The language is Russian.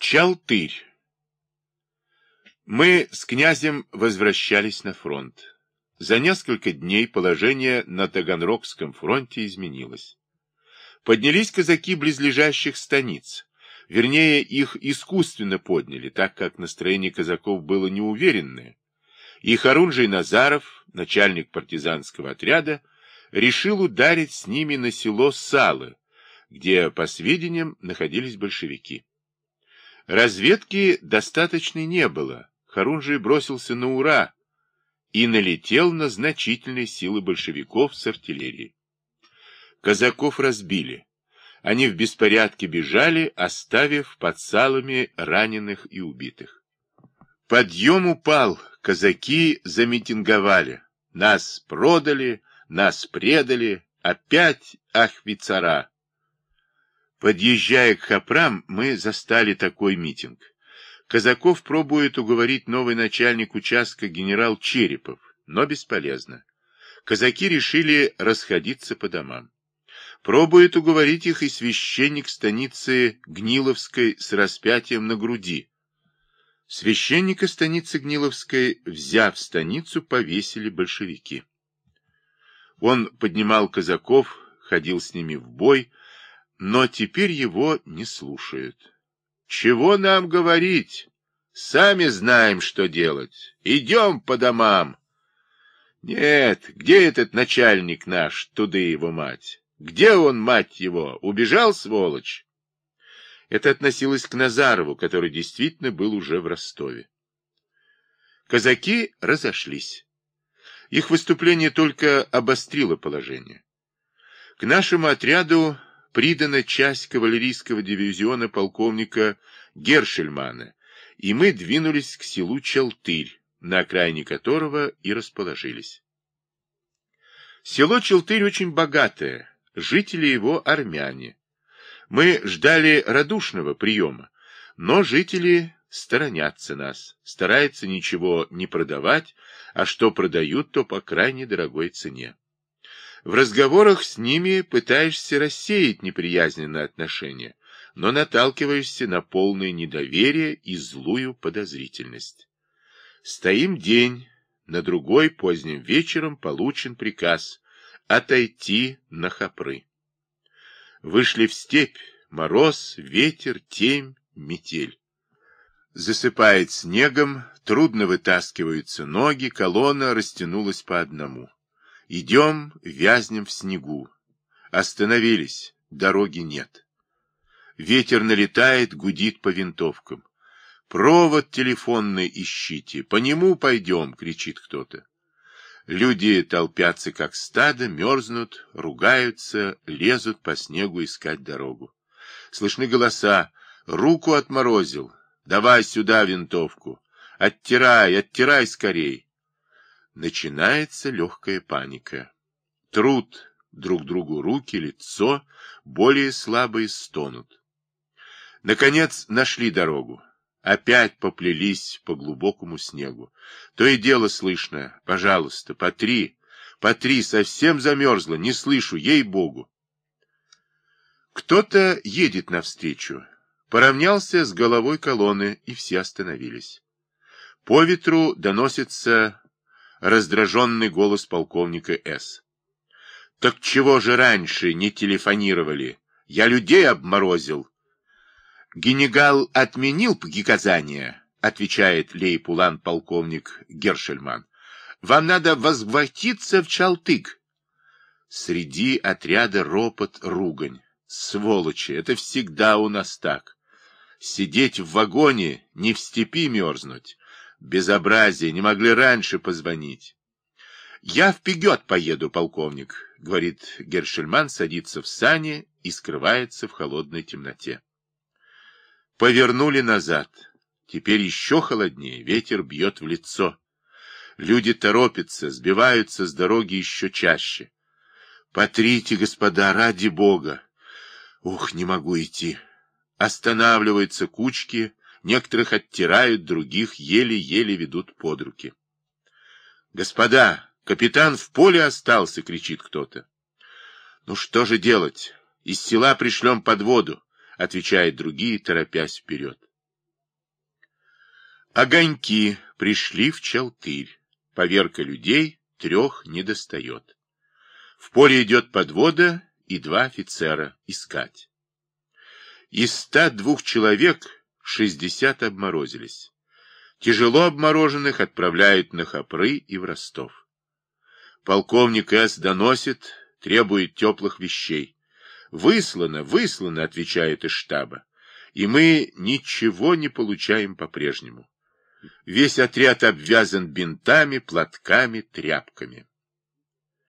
Чалтырь. Мы с князем возвращались на фронт. За несколько дней положение на Таганрогском фронте изменилось. Поднялись казаки близлежащих станиц. Вернее, их искусственно подняли, так как настроение казаков было неуверенное. И Хорунжий Назаров, начальник партизанского отряда, решил ударить с ними на село Салы, где, по сведениям, находились большевики. Разведки достаточной не было. Хорунжий бросился на ура и налетел на значительные силы большевиков с артиллерией. Казаков разбили. Они в беспорядке бежали, оставив под Салами раненых и убитых. Подъем упал, казаки замитинговали. Нас продали, нас предали, опять ахвицара. Подъезжая к Хопрам, мы застали такой митинг. Казаков пробует уговорить новый начальник участка генерал Черепов, но бесполезно. Казаки решили расходиться по домам. Пробует уговорить их и священник станицы Гниловской с распятием на груди. Священника станицы Гниловской, взяв станицу, повесили большевики. Он поднимал казаков, ходил с ними в бой, но теперь его не слушают. Чего нам говорить? Сами знаем, что делать. Идем по домам. Нет, где этот начальник наш, туды его мать? Где он, мать его? Убежал, сволочь? Это относилось к Назарову, который действительно был уже в Ростове. Казаки разошлись. Их выступление только обострило положение. К нашему отряду придана часть кавалерийского дивизиона полковника Гершельмана, и мы двинулись к селу Чалтырь, на окраине которого и расположились. Село Чалтырь очень богатое, жители его армяне. Мы ждали радушного приема, но жители сторонятся нас, стараются ничего не продавать, а что продают, то по крайне дорогой цене. В разговорах с ними пытаешься рассеять неприязненные отношения, но наталкиваешься на полное недоверие и злую подозрительность. Стоим день, на другой поздним вечером получен приказ отойти на Хопры. Вышли в степь, мороз, ветер, темь, метель. Засыпает снегом, трудно вытаскиваются ноги, колонна растянулась по одному. Идем, вязнем в снегу. Остановились, дороги нет. Ветер налетает, гудит по винтовкам. Провод телефонный ищите, по нему пойдем, кричит кто-то. Люди толпятся, как стадо, мерзнут, ругаются, лезут по снегу искать дорогу. Слышны голоса: руку отморозил, давай сюда винтовку, оттирай, оттирай скорей. Начинается легкая паника. Трут друг другу руки, лицо, более слабые стонут. Наконец нашли дорогу. Опять поплелись по глубокому снегу. То и дело слышно: пожалуйста, потри, совсем замерзла, не слышу, ей-богу. Кто-то едет навстречу. Поравнялся с головой колонны, и все остановились. По ветру доносится раздраженный голос полковника С. Так чего же раньше не телефонировали? Я людей обморозил. Генегал отменил приказание, отвечает лейб-улан полковник Гершельман. Вам надо возвратиться в Чалтык. Среди отряда ропот, ругань. Сволочи, это всегда у нас так. Сидеть в вагоне, не в степи мерзнуть. Безобразие, не могли раньше позвонить. Я вперед поеду, полковник, говорит Гершельман, садится в сани и скрывается в холодной темноте. Повернули назад. Теперь еще холоднее, ветер бьет в лицо. Люди торопятся, сбиваются с дороги еще чаще. Потрите, господа, ради бога. Ух, не могу идти. Останавливаются кучки, некоторых оттирают, других еле-еле ведут под руки. Господа, капитан в поле остался, кричит кто-то. Ну что же делать? Из села пришлем подводу, отвечают другие, торопясь вперед. Огоньки пришли в Чалтырь. Поверка людей 3 не достает. В поле идет подвода и 2 офицера искать. Из 102 человек 60 обморозились. Тяжело обмороженных отправляют на Хопры и в Ростов. Полковник С. доносит, требует теплых вещей. «Выслано, выслано», — отвечает из штаба. И мы ничего не получаем по-прежнему. Весь отряд обвязан бинтами, платками, тряпками.